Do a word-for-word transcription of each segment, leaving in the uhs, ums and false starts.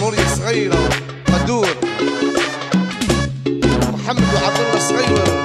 نورية صغيرة قدور محمد وعبد الله صغير.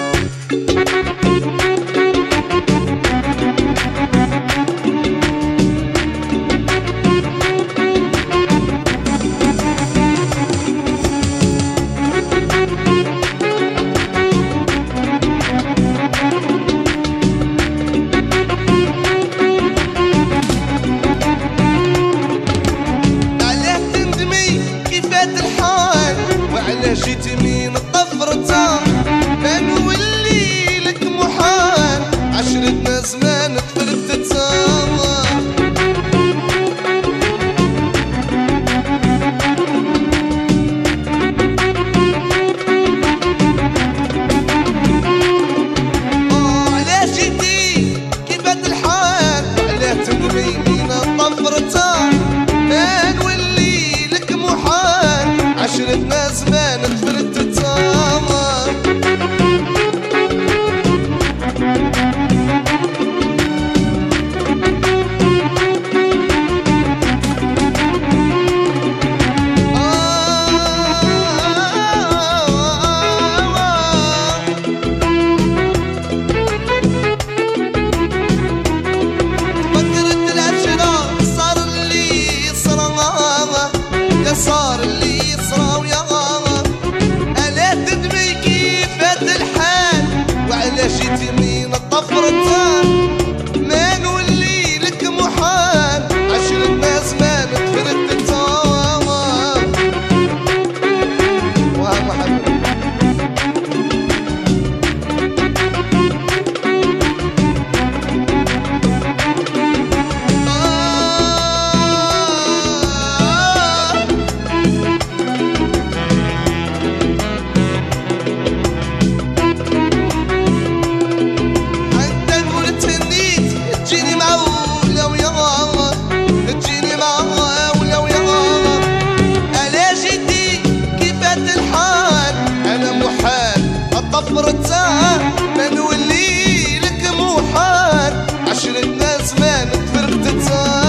جيتي من طفرتها ما نولي لك محال عشرتنا زمان تفرقتها. آه علاش جيتي كيف هاد الحال وعلاه تندمي من طفرتها ما نولي لك محال عشرتنا زمان صار اللي صرا ويا ألا تدري كيف هاد الحال وعلاش جيتي من طفرتها ما نولي لك محال عشرتنا زمان تفرقتها. وها محمد طفرتها ما نولي لك محال عشرتنا زمان تفرقتها.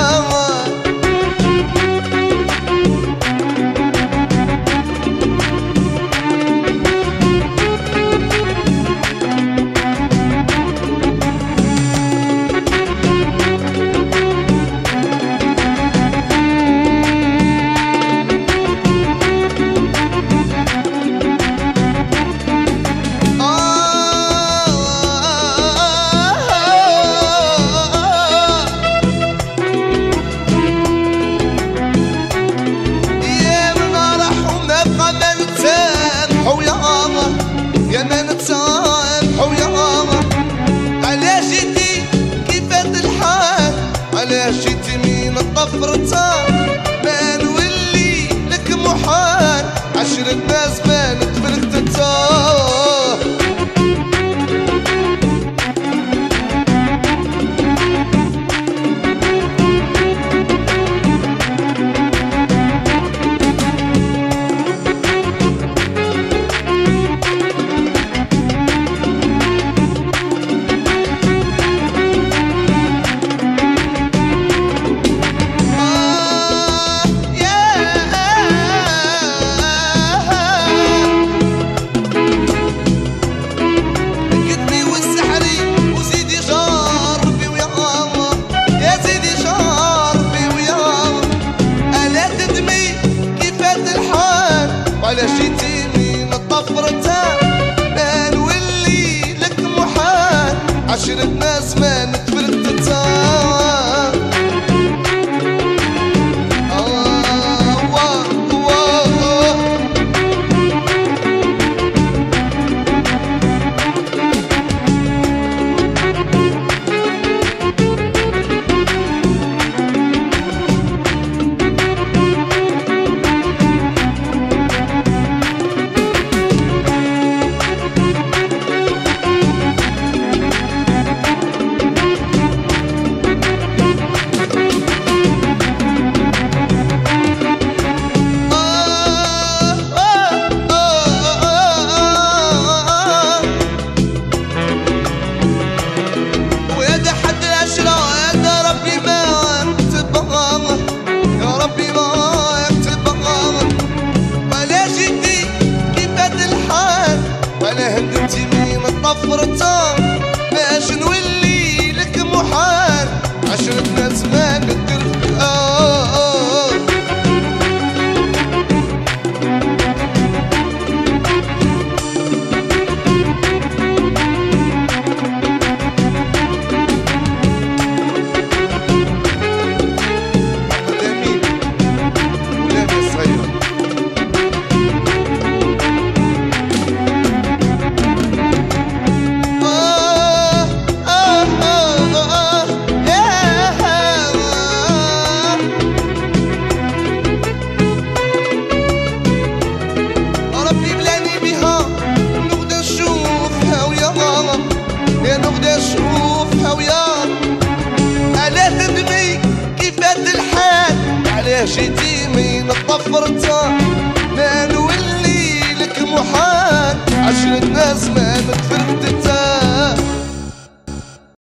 يا ما نتسامحوا يا علاش جيتي كيف هاد الحال علاش جيتي من طفرتها ما نولي لك محال عشرتنا زمان تفرقتها. علاش جيتي من طفرتها ما نولي لك محال عشرتنا زمان تفرقتها. طفرته باش نولي لك محال عشرتنا زمان الدرب آه آه جيتي من طفرته ما نولي لك محال عشرتنا زمان تفرقت